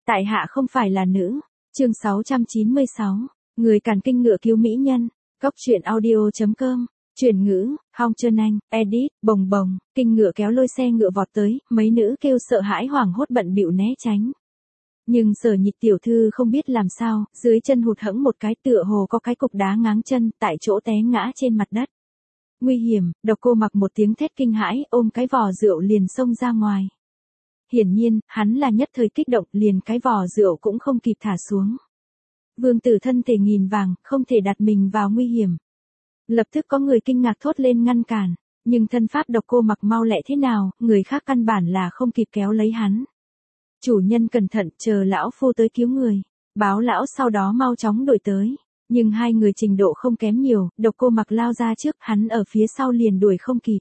Tại hạ không phải là nữ. Chương 696. Người càn kinh ngựa cứu mỹ nhân. Góc truyện audio.com. Chuyển ngữ, Hong Trơn Anh, edit, bồng bồng, kinh ngựa kéo lôi xe ngựa vọt tới, mấy nữ kêu sợ hãi hoảng hốt bận bịu né tránh. Nhưng Sở Nhị tiểu thư không biết làm sao, dưới chân hụt hẫng một cái tựa hồ có cái cục đá ngáng chân, tại chỗ té ngã trên mặt đất. Nguy hiểm, Độc Cô Mặc một tiếng thét kinh hãi, ôm cái vò rượu liền xông ra ngoài. Hiển nhiên, hắn là nhất thời kích động, liền cái vò rượu cũng không kịp thả xuống. Vương tử thân thể nghìn vàng, không thể đặt mình vào nguy hiểm. Lập tức có người kinh ngạc thốt lên ngăn cản, nhưng thân pháp Độc Cô Mặc mau lẹ thế nào, người khác căn bản là không kịp kéo lấy hắn. Chủ nhân cẩn thận, chờ lão phu tới cứu người. Báo lão sau đó mau chóng đuổi tới. Nhưng hai người trình độ không kém nhiều, Độc Cô Mặc lao ra trước, hắn ở phía sau liền đuổi không kịp.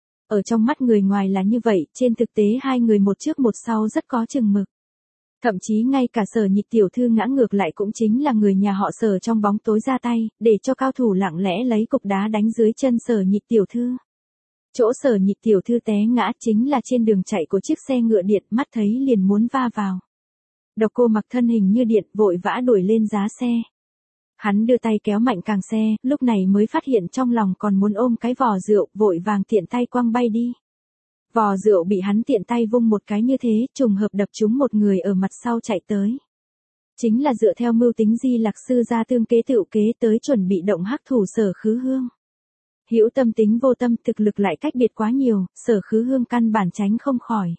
Ở trong mắt người ngoài là như vậy, trên thực tế hai người một trước một sau rất có chừng mực. Thậm chí ngay cả Sở Nhị tiểu thư ngã ngược lại cũng chính là người nhà họ Sở trong bóng tối ra tay, để cho cao thủ lặng lẽ lấy cục đá đánh dưới chân Sở Nhị tiểu thư. Chỗ Sở Nhị tiểu thư té ngã chính là trên đường chạy của chiếc xe ngựa điện, mắt thấy liền muốn va vào. Độc Cô Mặc thân hình như điện vội vã đuổi lên giá xe. Hắn đưa tay kéo mạnh càng xe, lúc này mới phát hiện trong lòng còn muốn ôm cái vò rượu, vội vàng tiện tay quăng bay đi. Vò rượu bị hắn tiện tay vung một cái như thế, trùng hợp đập trúng một người ở mặt sau chạy tới. Chính là dựa theo mưu tính Di Lặc sư ra tương kế tựu kế tới chuẩn bị động hắc thủ Sở Khứ Hương. Hữu tâm tính vô tâm, thực lực lại cách biệt quá nhiều, Sở Khứ Hương căn bản tránh không khỏi.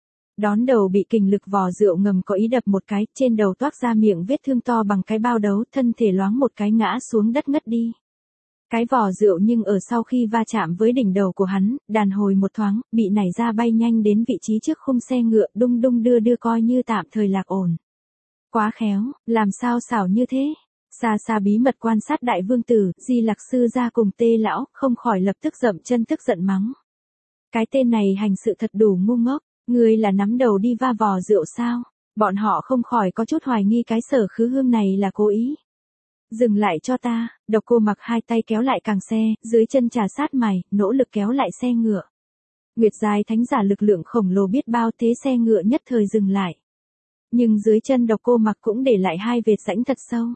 Đón đầu bị kình lực vò rượu ngầm có ý đập một cái, trên đầu toát ra miệng vết thương to bằng cái bao đấu, thân thể loáng một cái ngã xuống đất ngất đi. Cái vò rượu nhưng ở sau khi va chạm với đỉnh đầu của hắn, đàn hồi một thoáng, bị nảy ra bay nhanh đến vị trí trước khung xe ngựa, đung đung đưa đưa coi như tạm thời lạc ổn. Quá khéo, làm sao xảo như thế? Xa xa bí mật quan sát đại vương tử, Di Lặc sư ra cùng Tê lão, không khỏi lập tức dậm chân tức giận mắng. Cái tên này hành sự thật đủ ngu ngốc, người là nắm đầu đi va vò rượu sao? Bọn họ không khỏi có chút hoài nghi cái Sở Khứ Hương này là cố ý. Dừng lại cho ta, Độc Cô Mặc hai tay kéo lại càng xe, dưới chân trà sát mày, nỗ lực kéo lại xe ngựa. Nguyệt Giai thánh giả lực lượng khổng lồ biết bao, thế xe ngựa nhất thời dừng lại. Nhưng dưới chân Độc Cô Mặc cũng để lại hai vệt rãnh thật sâu.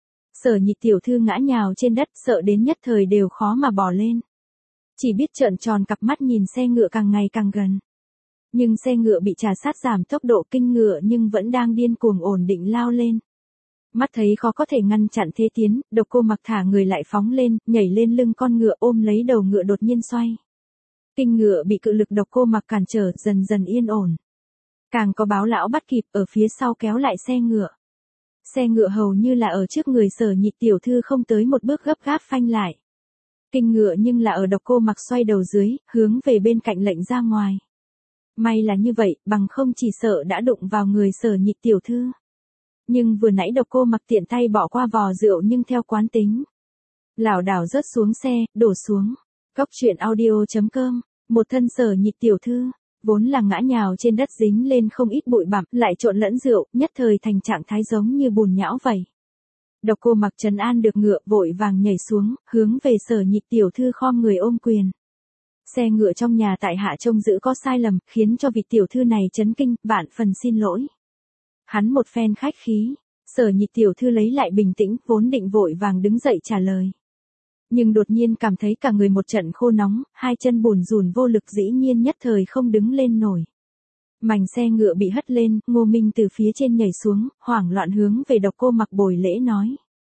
Sở Nhị tiểu thư ngã nhào trên đất, sợ đến nhất thời đều khó mà bò lên. Chỉ biết trợn tròn cặp mắt nhìn xe ngựa càng ngày càng gần. Nhưng xe ngựa bị trà sát giảm tốc độ kinh ngựa nhưng vẫn đang điên cuồng ổn định lao lên. Mắt thấy khó có thể ngăn chặn thế tiến, Độc Cô Mặc thả người lại phóng lên, nhảy lên lưng con ngựa ôm lấy đầu ngựa đột nhiên xoay. Kinh ngựa bị cự lực Độc Cô Mặc cản trở dần dần yên ổn. Càng có báo lão bắt kịp ở phía sau kéo lại xe ngựa. Xe ngựa hầu như là ở trước người Sở Nhị tiểu thư không tới một bước gấp gáp phanh lại. Kinh ngựa nhưng là ở Độc Cô Mặc xoay đầu dưới, hướng về bên cạnh lệnh ra ngoài. May là như vậy, bằng không chỉ sợ đã đụng vào người Sở Nhị tiểu thư. Nhưng vừa nãy Độc Cô Mặc tiện tay bỏ qua vò rượu nhưng theo quán tính. Lảo đảo rớt xuống xe, đổ xuống. Góc truyện audio.com. Một thân Sở Nhị tiểu thư, vốn là ngã nhào trên đất dính lên không ít bụi bặm, lại trộn lẫn rượu, nhất thời thành trạng thái giống như bùn nhão vậy. Độc Cô Mặc trấn an được ngựa, vội vàng nhảy xuống, hướng về Sở Nhị tiểu thư khom người ôm quyền. Xe ngựa trong nhà tại hạ trông giữ có sai lầm, khiến cho vị tiểu thư này chấn kinh, vạn phần xin lỗi. Hắn một phen khách khí, Sở Nhị tiểu thư lấy lại bình tĩnh, vốn định vội vàng đứng dậy trả lời. Nhưng đột nhiên cảm thấy cả người một trận khô nóng, hai chân bùn rùn vô lực dĩ nhiên nhất thời không đứng lên nổi. Mảnh xe ngựa bị hất lên, Ngô Minh từ phía trên nhảy xuống, hoảng loạn hướng về Độc Cô Mặc bồi lễ nói.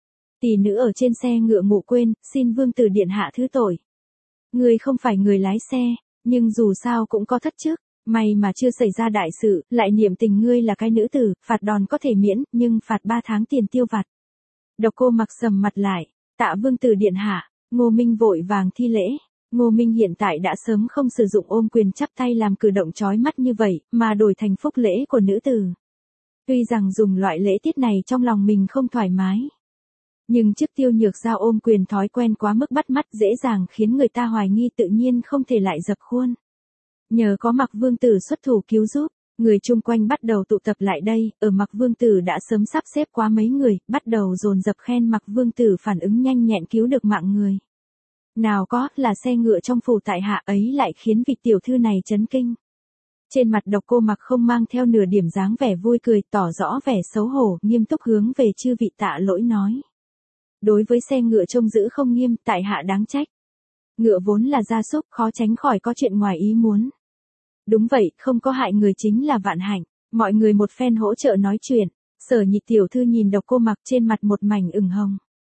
Tỷ nữ ở trên xe ngựa ngủ quên, xin vương tử điện hạ thứ tội. Người không phải người lái xe, nhưng dù sao cũng có thất chức. May mà chưa xảy ra đại sự, lại niệm tình ngươi là cái nữ tử, phạt đòn có thể miễn, nhưng phạt 3 tháng tiền tiêu vặt. Độc Cô Mặc sầm mặt lại, tạ vương tử điện hạ, Ngô Minh vội vàng thi lễ. Ngô Minh hiện tại đã sớm không sử dụng ôm quyền chắp tay làm cử động chói mắt như vậy, mà đổi thành phúc lễ của nữ tử. Tuy rằng dùng loại lễ tiết này trong lòng mình không thoải mái. Nhưng trước Tiêu Nhược Giao ôm quyền thói quen quá mức bắt mắt dễ dàng khiến người ta hoài nghi tự nhiên không thể lại dập khuôn. Nhờ có Mặc Vương tử xuất thủ cứu giúp, người chung quanh bắt đầu tụ tập lại đây, ở Mặc Vương tử đã sớm sắp xếp quá mấy người, bắt đầu dồn dập khen Mặc Vương tử phản ứng nhanh nhẹn cứu được mạng người. Nào có, là xe ngựa trong phủ tại hạ ấy lại khiến vị tiểu thư này chấn kinh. Trên mặt Độc Cô Mặc không mang theo nửa điểm dáng vẻ vui cười, tỏ rõ vẻ xấu hổ, nghiêm túc hướng về chư vị Tạ lỗi nói. Đối với xe ngựa trông giữ không nghiêm, tại hạ đáng trách. Ngựa vốn là gia súc, khó tránh khỏi có chuyện ngoài ý muốn. Đúng vậy, không có hại người chính là vạn hạnh. Mọi người một phen hỗ trợ nói chuyện. Sở Nhị tiểu thư nhìn Độc Cô Mặc trên mặt một mảnh ửng hồng.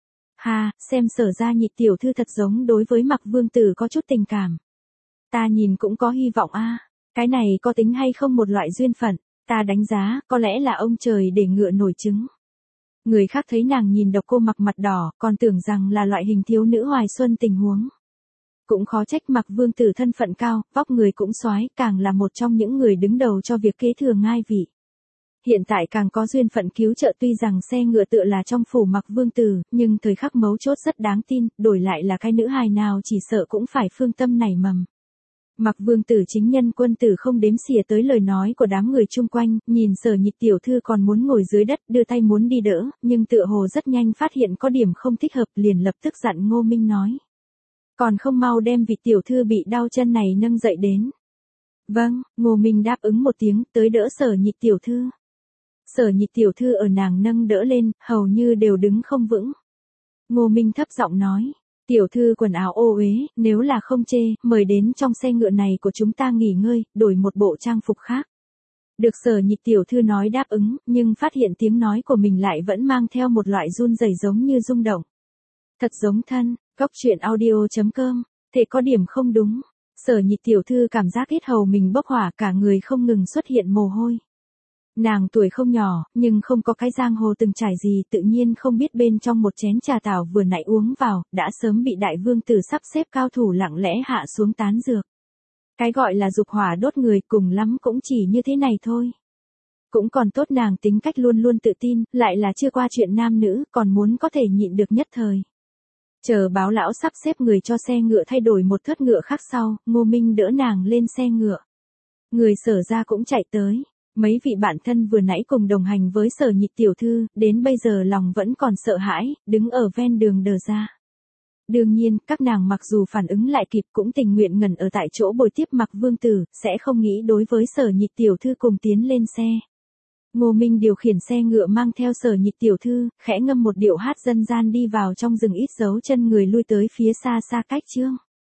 Ha, xem Sở gia Nhị tiểu thư thật giống đối với Mặc Vương tử có chút tình cảm. Ta nhìn cũng có hy vọng a. Cái này có tính hay không một loại duyên phận, ta đánh giá, có lẽ là ông trời để ngựa nổi trứng. Người khác thấy nàng nhìn Độc Cô Mặc mặt đỏ, còn tưởng rằng là loại hình thiếu nữ hoài xuân tình huống. Cũng khó trách Mặc Vương tử thân phận cao, vóc người cũng soái, càng là một trong những người đứng đầu cho việc kế thừa ngai vị. Hiện tại càng có duyên phận cứu trợ, tuy rằng xe ngựa tựa là trong phủ Mặc Vương tử, nhưng thời khắc mấu chốt rất đáng tin, đổi lại là cái nữ hài nào chỉ sợ cũng phải phương tâm nảy mầm. Mặc Vương tử chính nhân quân tử không đếm xỉa tới lời nói của đám người chung quanh, nhìn Sở Nhị tiểu thư còn muốn ngồi dưới đất, đưa tay muốn đi đỡ, nhưng tựa hồ rất nhanh phát hiện có điểm không thích hợp, liền lập tức dặn Ngô Minh nói. Còn không mau đem vị tiểu thư bị đau chân này nâng dậy đến. Vâng, Ngô Minh đáp ứng một tiếng, tới đỡ Sở Nhị tiểu thư. Sở Nhị tiểu thư ở nàng nâng đỡ lên, hầu như đều đứng không vững. Ngô Minh thấp giọng nói. Tiểu thư quần áo ô uế, nếu là không chê, mời đến trong xe ngựa này của chúng ta nghỉ ngơi, đổi một bộ trang phục khác. Được Sở Nhị tiểu thư nói đáp ứng, nhưng phát hiện tiếng nói của mình lại vẫn mang theo một loại run rẩy giống như rung động. Thật giống thân, góc truyện audio.com, thế có điểm không đúng. Sở Nhị tiểu thư cảm giác hết hầu mình bốc hỏa, cả người không ngừng xuất hiện mồ hôi. Nàng tuổi không nhỏ, nhưng không có cái giang hồ từng trải gì, tự nhiên không biết bên trong một chén trà tảo vừa nãy uống vào, đã sớm bị đại vương tử sắp xếp cao thủ lặng lẽ hạ xuống tán dược. Cái gọi là dục hỏa đốt người, cùng lắm cũng chỉ như thế này thôi. Cũng còn tốt nàng tính cách luôn luôn tự tin, lại là chưa qua chuyện nam nữ, còn muốn có thể nhịn được nhất thời. Chờ báo lão sắp xếp người cho xe ngựa thay đổi một thớt ngựa khác sau, Ngô Minh đỡ nàng lên xe ngựa. Người Sở ra cũng chạy tới. Mấy vị bạn thân vừa nãy cùng đồng hành với Sở Nhị tiểu thư, đến bây giờ lòng vẫn còn sợ hãi, đứng ở ven đường đờ ra. Đương nhiên, các nàng mặc dù phản ứng lại kịp cũng tình nguyện ngẩn ở tại chỗ bồi tiếp Mặc Vương tử, sẽ không nghĩ đối với Sở Nhị tiểu thư cùng tiến lên xe. Ngô Minh điều khiển xe ngựa mang theo Sở Nhị tiểu thư, khẽ ngâm một điệu hát dân gian đi vào trong rừng ít dấu chân người lui tới phía xa xa cách chương.